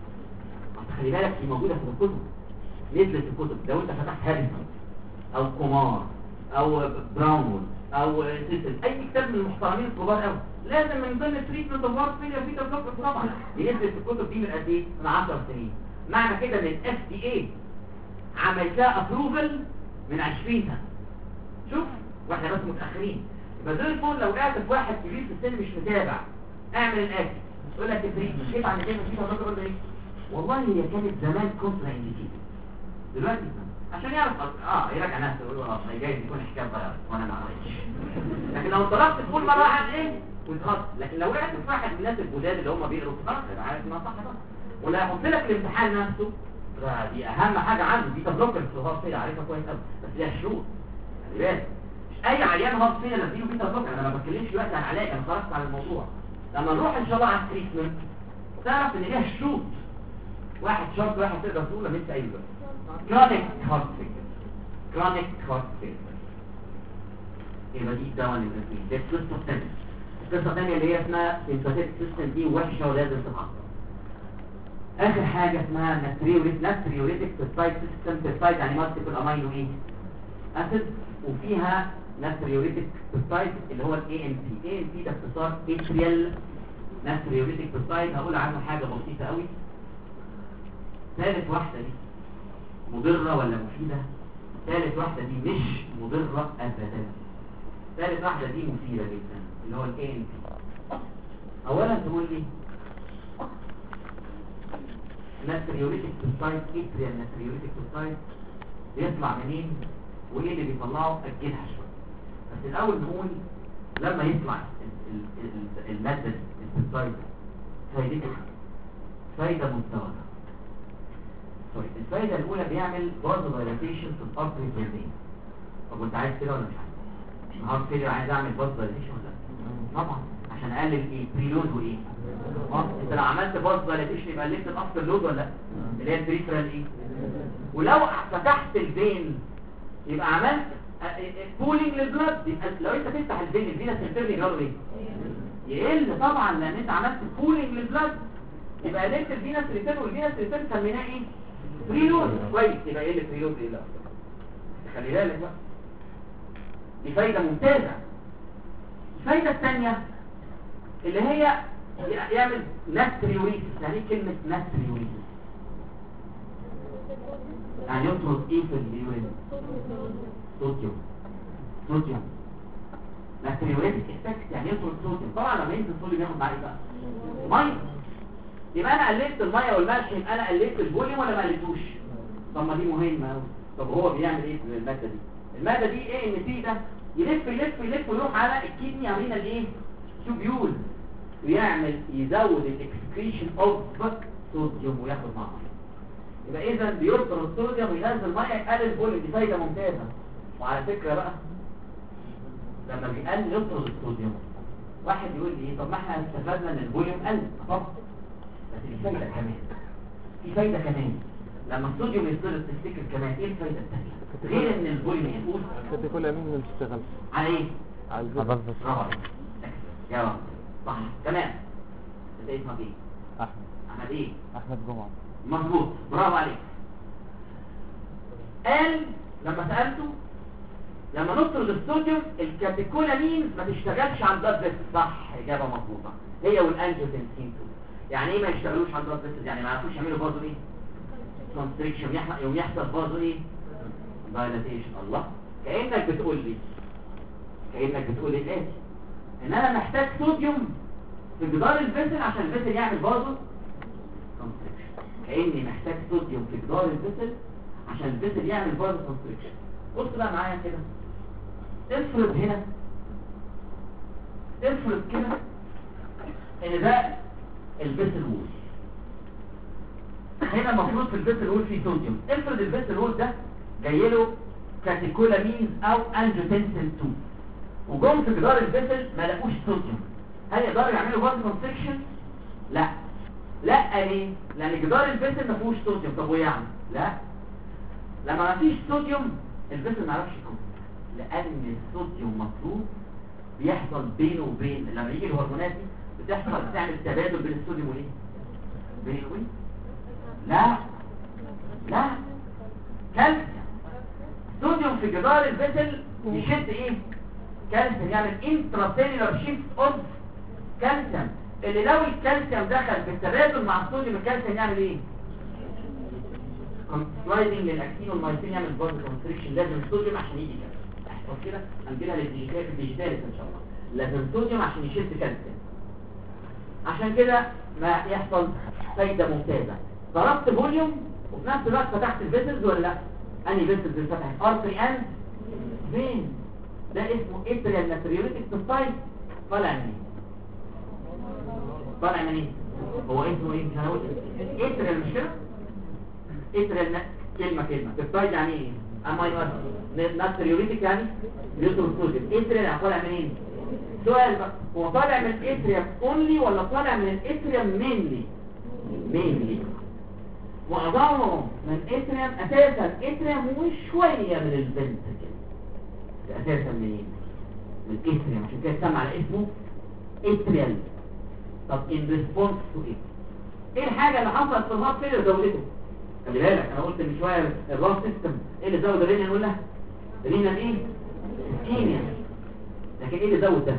خلي بالك دي موجوده في الكتب، نزلت الكتب. لو انت فتحت هاريسون او كومار او براون او سيسل اي كتاب من المحترمين الكبار قوي، لازم من ضمن التريتمنت اوف هارت فيلير بيتا بلوكر طبعا. دي نزلت في الكتب دي من قد ايه؟ من 10 سنين. معنى كده ان الاف دي اي عملتها ابروفل من 20 سنه. شوف واحنا بس متاخرين. يبقى زي الفل لو قاعد في واحد كبير في السن مش متابع اعمل الاكل يقول لك التريتمنت كيف عند كده بيتا بلوكر ايه؟ والله هي كانت زمان كونترا انديكيتد، دلوقتي عشان يعرف يراجع نفسه يقول له جايز يكون حكايه ضيعت وانا ما قريتش. لكن لو طلبت تقول مره واحده ايه وتخلص. لكن لو وقعت في واحد من الناس الجداد اللي هم بيقروا خلاص يبقى عارف ما صح بقى. ولا هيحط لك الامتحان نفسه دي اهم حاجه عنده بيتا بلوكر في الهارت فيلير عارفها كويس قوي، بس ليها شروط. خلي بالك مش اي عيان هارت فيلير نديله بيتا بلوكر. انا ما بتكلمش دلوقتي عن علاج، انا خرجت على الموضوع. لما نروح ان شاء الله على التريتمنت تعرف ان ليها شروط. واحد شرط واحد تقدر تقول انا لسه قايله كرونيك هارت فيلير. كرونيك هارت فيلير يبقى دي الدواء اللي بنسميه. دي القصه الثانيه. القصه الثانيه اللي هي اسمها سيمباثيك سيستم، دي وحشه ولازم تتعطل. اخر حاجه اسمها ناتريوريتك بيبتايد سيستم. بيبتايد يعني مالتيبل امينو ايه اسيد، وفيها ناتريوريتك بيبتايد اللي هو الاي ام بي. اي ام بي ده اختصار اتريال ناتريوريتك بيبتايد. هقول عنه حاجه بسيطه قوي. ثالث واحده دي مضره ولا مفيده؟ ثالث واحده دي مش مضره ابدا. ثالث واحده دي مفيده جدا اللي هو الاي ام بي. اولا تقول لي ناتريوريتك بيبتايد، اتريال ناتريوريتك بيبتايد بيطلع منين وايه اللي بيطلعه؟ اجلها شويه. بس الاول نقول لما يطلع الماده البيبتايد فايدتها فايده مزدوجه. الفايده الاولى بيعمل برضه دايلاتيشن في الارتري فيزين. طب وانت عايز كده ولا مش عايز؟ هارت فيلير عايز اعمل باز دايليتيشن ولا طبعا عشان اقلل ايه بريلود وايه انت لو عملت باز دايليتيشن يبقى قللت الافتر لود ولا لا اللي هي البريفرال ايه ولو فتحت الفين يبقى عملت بولينج للبلد. لو انت تفتح الفين الفينس انترني جرى ايه يقل طبعا لان انت عملت بولينج للبلد يبقى قللت الفينس ريتيرن والفينس ريتيرن سميناه ايه بريلود كويس يبقى ايه البريلود ايه لا خلي بالك بقى دي فايدة ممتازة. الفايدة الثانية اللي هي يعمل ناتريوريسيس. يعني ايه كلمة ناتريوريسيس يعني يطرد ايه في اليورين صوديوم ناتريوريتك افكت يعني يطرد صوديوم. طبعا لما ينزل صوديوم ياخد معاه ايه بقى ميه يبقى انا قللت الميه والملح يبقى انا قللت الفوليوم ولا ما قللتوش طب ما دي مهمه قوي. طب هو بيعمل ايه في الماده دي ايه ان تي ده يلف ويروح على الكيدني عاملين الايه تيوبيول ويعمل يزود الاكسكريشن اوف صوديوم وياخد معاه يبقى اذا بيرطر الصوديوم وينزل ميه يقلل الفوليوم. دي فايده ممتازه. وعلى فكره بقى لما بيقلل يطرد الصوديوم واحد يقول لي طب ما احنا استفدنا ان الفوليوم قل طبعا بس في فايده كمان لما الصوديوم يطرد تفتكر كمان ايه الفايده الثانيه غير ان الفوليوم يفوز كل امين ما بتشتغلش على ايه على البيت برافو يا رب صح تمام. انت اسمك ايه احمد ايه احمد جمعه مظبوط برافو عليك. قال لما سالته لما نطرد الصوديوم الكاتيكولامينز ما تشتغلش على البلاد فيسل صح اجابه مظبوطه هي والانجيوتنسين يعني ايه ما يشتغلوش على البلاد فيسل يعني ما يعرفوش يعملوا بازو ايه كونستريكشن يوم يحصل بازو ايه دايلاتيشن. الله كانك بتقول لي الاتي ان انا محتاج صوديوم في جدار الفيسل عشان الفيسل يعمل بازو كونستريكشن كاني محتاج صوديوم في جدار الفيسل عشان الفيسل يعمل بازو كونستريكشن. بص بقى معايا كده افرض كده ان ده الفيسل وول هنا المفروض في الفيسل وول فيه صوديوم. افرض الفيسل وول ده جاي له كاتيكولامينز او انجيوتنسين 2 وجم في جدار الفيسل ما لقوش صوديوم هل يقدروا يعملوا بازو كونستريكشن؟ لا ليه؟ لان جدار الفيسل ما فيهوش صوديوم. طب ويعني لا لما ما فيش صوديوم الفيسل ما يعرفش يكون لان الصوديوم مطلوب بيحصل بينه وبين لما يجي الهرمونات دي بتحصل تعمل تبادل بين الصوديوم والايه بين الوين لا كالسيوم صوديوم في جدار الفيسل يشد ايه كالسيوم يعمل انتراسيلولار شيفت اوف كالسيوم اللي لو الكالسيوم دخل في التبادل مع الصوديوم الكالسيوم يعمل ايه سلايدنج للاكتين والمايسين يعمل بازو كونستريكشن. لازم الصوديوم عشان يجي كالسيوم احفظ كده هنجيلها للديجيتال ان شاء الله. لازم الصوديوم عشان يشد كالسيوم عشان كده ما يحصل فايده ممتازه. ضربت فوليوم وفي نفس الوقت فتحت الفيسلز ولا لا انهي فيسلز اللي فتحت ارتري اند فين ده اسمه اتريال ناتريوريتك سبايس طالع منين هو اسمه ايه مش انا قلت اتريال مش كده اتريال كلمه سبايس يعني ايه اماينو اسيد ناتريوريتك يعني بيطرد صوديوم اتريال طالع منين سؤال بقى هو طالع من الاتريال اونلي ولا طالع من الاتريال مينلي معظمهم من اتريم اساسا اتريم وشويه من الفنتركل اساسا من اتريم عشان كده اتسمى على اسمه اتريال. طب ان ريسبونس تو ايه الحاجه اللي حصلت في الهارت فيلر زودته خلي بالك انا قلت من شويه الراس سيستم ايه اللي زود الرينال نقول لها رينال ايه اسكيميا لكن ايه اللي زود ده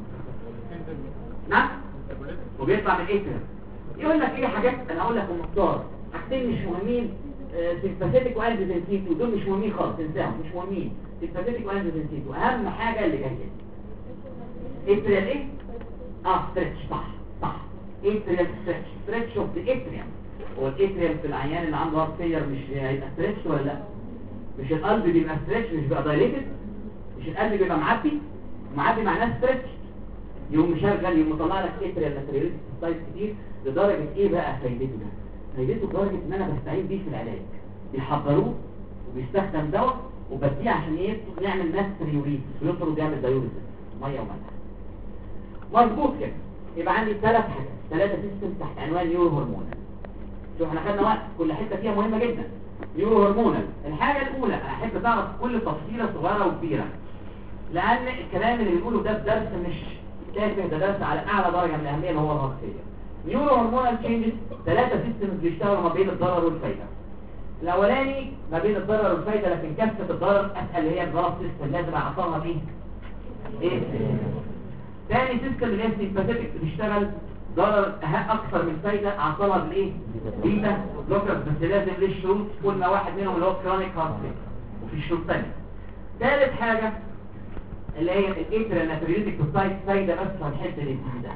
نعم وبيطلع من اتريم يقول لك ايه حاجات انا هقول لك المختار حاجتين مش مهمين سيمباثيتك وانجيوتنسين دول مش مهمين خالص انساهم مش مهمين سيمباثيتك وانجيوتنسين اهم حاجه اللي جايه اتريال ايه ستريتش صح اتريال ستريتش اوف ذا اتريم. هو الاتريم في العيان اللي عنده هارت فيلر مش هيبقى ستريتش ولا لا مش القلب بيبقى ستريتش مش بيبقى دايليتد مش القلب بيبقى معبي معناه ستريتش يقوم مشغل يقوم مطلع لك اتريال ناتريوريتك سايت كتير لدرجه ايه بقى فايدته ده فايدته لدرجه ان انا بستعين بيه في العلاج بيحضروه وبيستخدم دواء وبديه عشان ايه نعمل ماستر يوريد بيطرد جامد دايوريسيس ميه وملح. مظبوط كده. يبقى عندي ثلاث حاجات، ثلاثه سيستم تحت عنوان نيورو هرمونال. شوف احنا خدنا وقت، كل حته فيها مهمه جدا. نيورو هرمونال الحاجه الاولى انا احب تعرف كل تفصيله صغيره وكبيره، لان الكلام اللي بنقوله ده درس مش تافه، ده درس على اعلى درجه من الاهميه اللي هو الهرمونيه. نيورو هرمونال تشينجز ثلاثه سيستمز بيشتغلوا ما بين الضرر والفايده. الاولاني ما بين الضرر والفايده، لكن كافه الضرر اسهل اللي هي الضرر سيستم لازم اعطاها مين؟ ايه؟ ثاني سيستم اللي هي السيمباثيك بتشتغل ضرر اكثر من فايده، اعطاها بالايه؟ بيتا بلوكرز، بس لازم ليه شروط، قلنا واحد منهم اللي هو كرونيك هارت فيلر، وفي شروط ثانيه. ثالث حاجه اللي هي الانترناتوريتك بتاعت فايده بس في الحته دي ده.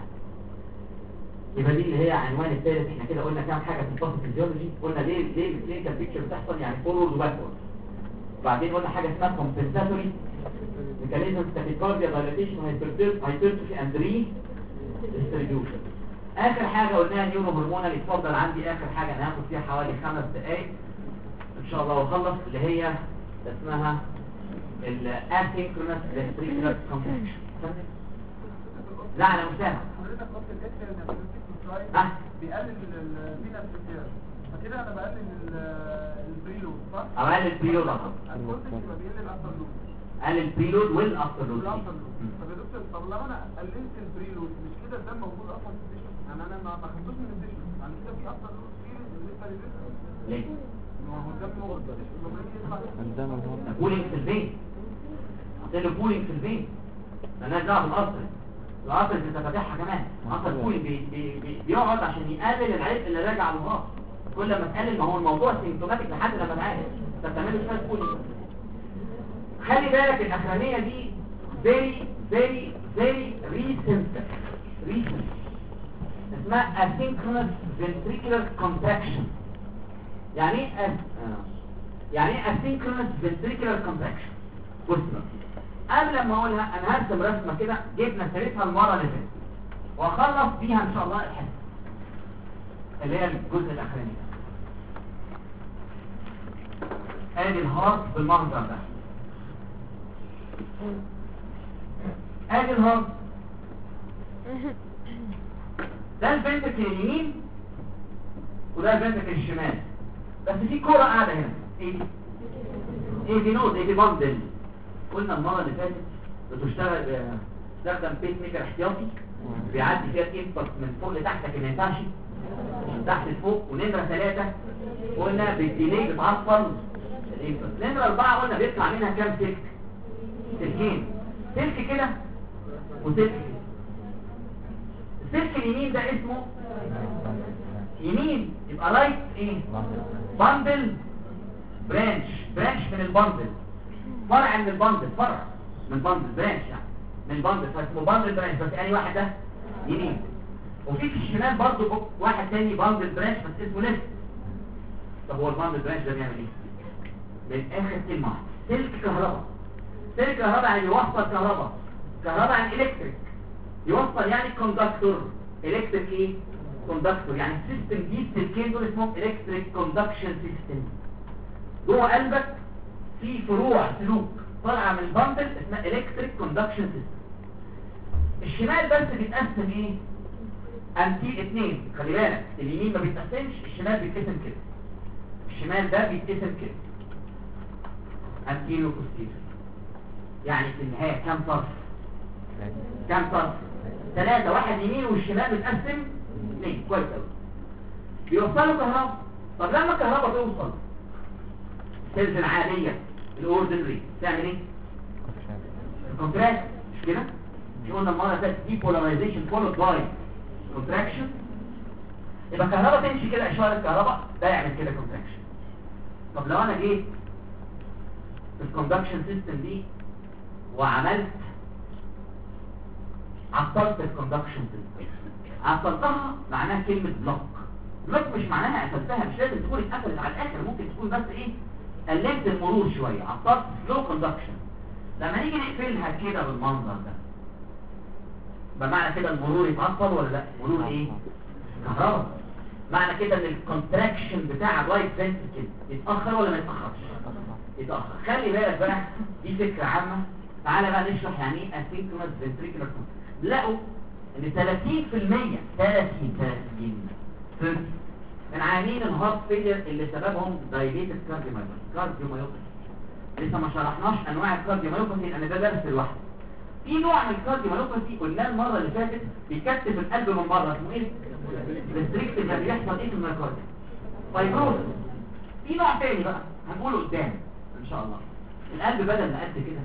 يبقى دي اللي هي عنوان الثالث. احنا كده قلنا كام حاجه في الفيزيولوجي، قلنا ليه الكلينيكال بيكتشر بتحصل يعني فورورد وباكورد، وبعدين قلنا حاجه اسمها كومبنساتوري ميكانيزم تاكيكارديا دايلاتيشن هايبرتروفي اند ري ديستريبيوشن. اخر حاجه قلناها نيورو هرمونال. اتفضل عندي اخر حاجه انا هاخد فيها حوالي 5 دقائق ان شاء الله واخلص، اللي هي اسمها الاسينكرونس فنتريكولار كونتراكشن. لا انا مش فاهم حضرتك قلت الاتش بيقلل الفينا بريتير، فكده انا بقلل البريلود صح؟ اقلل البريلود اهو، الكورتكس يبقى بيقلل الافتر لود، قلل البريلود والافتر لود. طب يا دكتور طب لو انا قللت البريلود مش كده الدم موجود اصلا في الديشن؟ يعني انا ما خدتوش من الديشن، يعني كده في افتر لود كتير لسه ليه؟ ما هو الدم موجود في الديشن لما يجي يطلع الدم هو بولينج في البيت، عطيله بولينج في البيت، مالناش دعوه بالقصر. القصر انت فاتحها كمان، قصر بولينج بيقعد عشان يقلل العرق اللي راجع على الغاز. كل ما تقلل ما هو الموضوع سيمتوماتيك لحد لما تعالج، انت بتعمله شويه بولينج. خلي بالك الاخرانيه دي very recent اسمها asynchronous ventricular contraction. يعني ايه asynchronous ventricular contraction؟ بص قبل ما اقولها انا هرسم رسمه كده جبنا سيرتها المره اللي فاتت واخلص بيها ان شاء الله الحصه اللي هي الجزء الاخراني. ادي الهارت بالمنظر ده، ادي الهارت ده الفنتركل اليمين وده الفنتركل الشمال، بس في كرة قاعدة هنا. ايه دي نود، ايه دي بندل. قلنا المرة اللي فاتت بتستخدم بيس ميكر احتياطي بيعدي فيها الانبوت من فوق لتحت، لكن ما ينفعش من تحت لفوق. ونمرة 3 قلنا بالديلي بتعطل الانبوت. نمرة 4 قلنا بيطلع منها كام سلك؟ سلكين، سلك كده وسلك كده. السلك اليمين ده اسمه يمين، يبقى رايت ايه؟ باندل برانش من الباندل، فرع من الباندل، فرع من الباندل برانش، يعني من الباندل فاسمه باندل برانش. بس انهي واحد ده؟ يمين. وفي الشمال برضه واحد تاني باندل برانش بس اسمه ليفت. طب هو الباندل برانش ده بيعمل ايه؟ من اخر كلمه واحده، سلك كهرباء. سلك كهرباء يعني يوصل كهرباء يعني الكتريك، يوصل يعني كوندكتور. الكتريك ايه؟ كوندكتور. يعني السيستم دي السلكين دول اسمهم الكتريك كوندكشن سيستم. جوه قلبك في فروع سلوك طالعه من البندل اسمها الكتريك كوندكشن سيستم. الشمال بس بيتقسم ايه؟ امثيل اتنين، خلي بالك اليمين ما بيتقسمش، الشمال بيتقسم كده. الشمال ده بيتقسم كده امثيل وبوستيريور. يعني في النهايه كام طرف؟ كام طرف؟ 3، واحد يمين والشمال بيتقسم 2. كويس قوي. بيوصلوا كهرباء. طب لما الكهرباء توصل السيلز العاديه الاوردينري تعمل ايه؟ الكونتراكت، مش كده؟ مش قلنا المره اللي فاتت ديبولاريزيشن فولود باي كونتراكشن. يبقى الكهرباء تمشي كده، اشاره الكهرباء ده يعمل كده كونتراكشن. طب لو انا جيت في الكوندكشن سيستم دي وعملت عطلت الكوندكشن سيستم، عطلتها معناها كلمه بلوك مش معناها قفلتها، مش لازم تكون اتقفلت على الاخر، ممكن تكون بس ايه قللت المرور شويه، عطلت سلو كوندكشن. لما نيجي نقفلها كده بالمنظر ده بمعنى كده المرور يتعطل ولا لا؟ مرور ايه؟ كهرباء. معنى كده ان الكونتراكشن بتاع الرايت فنتريكل يتاخر ولا ما يتاخرش؟ يتاخر. خلي بالك بقى دي فكره عامه. تعالى بقى نشرح يعني ايه اسينكرونس فنتريكولار كونتراكشن. لقوا ان 30% من عيانين الهارت فيلير اللي سببهم دايليتد كارديومايوباثي. لسه ما شرحناش انواع الكارديومايوباثي لان ده درس لوحده. في نوع من الكارديومايوباثي قلنا المره اللي فاتت بيكتف القلب من بره، اسمه ايه؟ ريستريكتيف. يعني بيحصل ايه في الميوكارديوم؟ فايبروز. في نوع تاني بقى هنقوله قدام ان شاء الله. القلب بدل ما قد كده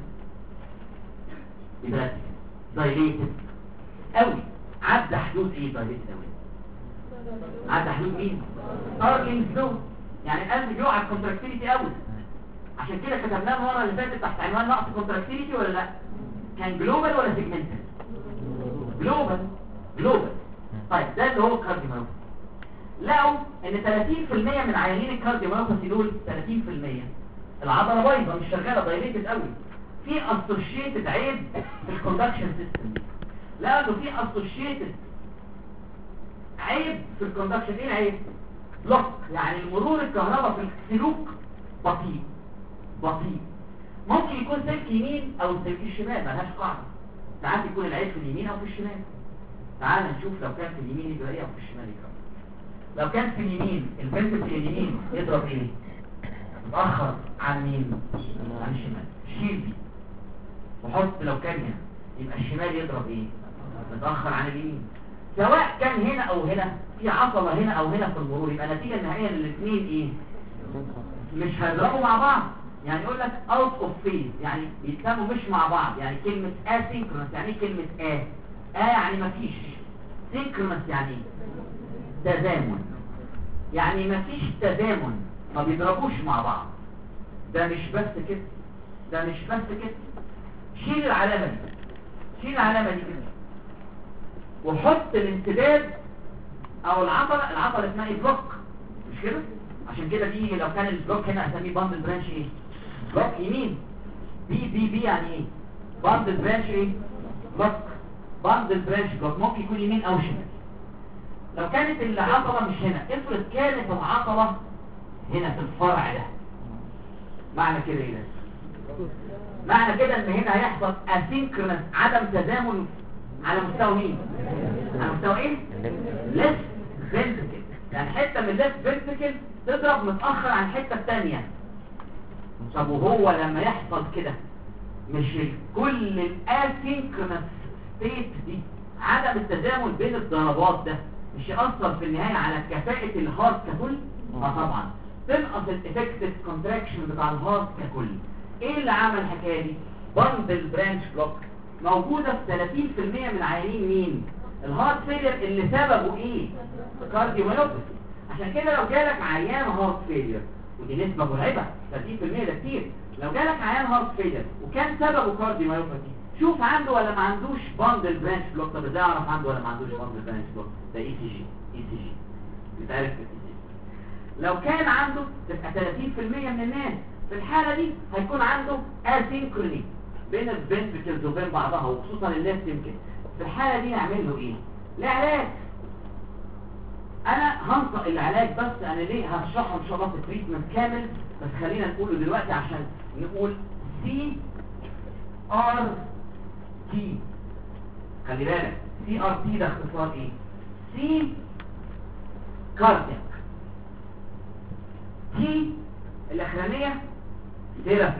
يبقى دايليتد قوي. عدى حدود ايه دايليتد قوي؟ عدى حدود مين؟ ارلينج فلو. يعني القلب بيقع الكونتراكتيليتي قوي. عشان كده كتبناه المره اللي فاتت تحت عنوان نقص كونتراكتيليتي ولا لا؟ كان جلوبال ولا سيجمنتال؟ جلوبال. طيب ده اللي هو الكارديومايوباثي. لقوا ان 30% من عيانين الكارديومايوباثي دول 30% العضله بايظه مش شغاله دايليتد قوي. في اسوشيتد عيب في الكوندكشن سيستم. لقوا انه في اسوشيتد عيب في الكوندكشن. ايه العيب؟ بلوك. يعني المرور الكهرباء في السلوك بطيء. ممكن يكون سلك يمين او سلك الشمال، ملهاش قاعده. ساعات يكون العيب في اليمين او في الشمال. تعال نشوف لو كان في اليمين يبقى ايه او في الشمال يبقى. لو كان في اليمين البنت في اليمين يضرب ايه؟ متاخر عن مين؟ عن الشمال. شيل دي وحط لو كان هنا يبقى الشمال يضرب ايه؟ متاخر عن اليمين. سواء كان هنا او هنا في عضله هنا او هنا في المرور، يبقى النتيجه النهائيه للاثنين ايه؟ مش هيضربوا مع بعض. يعني يقول لك اوت اوف فيز، يعني بيتسموا مش مع بعض. يعني كلمه اسينكرونس يعني ايه كلمه يعني مفيش. سينكرونس يعني تزامن. يعني مفيش تزامن، ما بيضربوش مع بعض. ده مش بس كده. شيل العلامه دي كده وحط الامتداد او العضله اسمها ايه؟ بلوك. مش كده؟ عشان كده دي لو كان البلوك هنا اسميه باندل برانش ايه؟ بلوك يمين. بي يعني ايه؟ باندل برانش ايه؟ بلوك. باندل برانش بلوك ممكن يكون يمين او شمال. لو كانت العضله مش هنا، افرض كانت العضله هنا في الفرع ده، معنى كده ايه ده؟ معنى كده ان هنا هيحصل اسينكرونس، عدم تزامن على مستوى مين؟ على مستوى ايه؟ ليفت فنتريكل. يعني حته من الليفت فنتريكل تضرب متاخر عن الحته الثانيه. طب وهو لما يحصل كده مش كل الاسينكرونس ستيت دي، عدم التزامن بين الضربات ده مش يأثر في النهايه على كفاءه الهارت ككل؟ طبعا تنقص الافكتيف كونتراكشن بتاع الهارت ككل. ايه اللي عمل الحكايه دي؟ باندل برانش بلوك موجوده في 30% من عيانين مين؟ الهارت فيلير اللي سببه ايه؟ كارديومايوباثي. عشان كده لو جالك عيان هارت فيلير، ودي نسبه مرعبه، 30% ده كتير. لو جالك عيان هارت فيلير وكان سببه كارديومايوباثي، شوف عنده ولا ما عندوش باندل برانش بلوك. طب ازاي اعرف عنده ولا ما عندوش باندل برانش بلوك؟ ده اي سي جي بتعرف الاي سي جي. لو كان عنده تبقى 30% من الناس في الحاله دي هيكون عنده اسينكروني بين الفنتريكلز وبين بعضها، وخصوصا الليفت يمكن. في الحاله دي نعمل له ايه؟ العلاج. انا هنطق العلاج بس، انا ليه هشرحه ان شاء الله في التريتمنت كامل، بس خلينا نقوله دلوقتي عشان نقول سي ار تي. خلي بالك سي ار تي ده اختصار ايه؟ سي كاردياك، تي الاخرانيه ثيرابي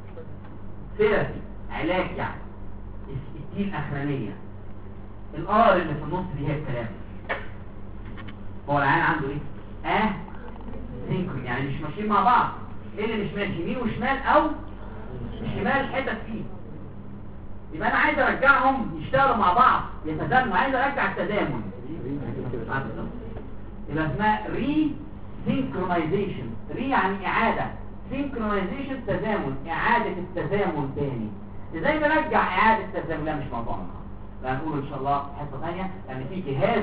علاج. يعني التي الاخرانيه، الار اللي في النص دي هي الكلام. هو العيان عنده ايه؟ سينكرون، يعني مش ماشيين مع بعض. ايه اللي مش ماشي؟ يمين وشمال او شمال حتت فيه. يبقى انا عايز ارجعهم يشتغلوا مع بعض، يتزامنوا. عايز ارجع التزامن. يبقى اسمها ري سينكرونايزيشن. ري يعني اعاده، سينكرونايزيشن تزامن، اعاده التزامن تاني. ازاي نرجع اعاده التزامن؟ لا مش موضوعنا، لا هنقول ان شاء الله حصه ثانيه. لان في جهاز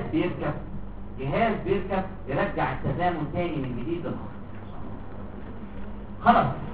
بيركب يرجع التزامن تاني من جديد. خلاص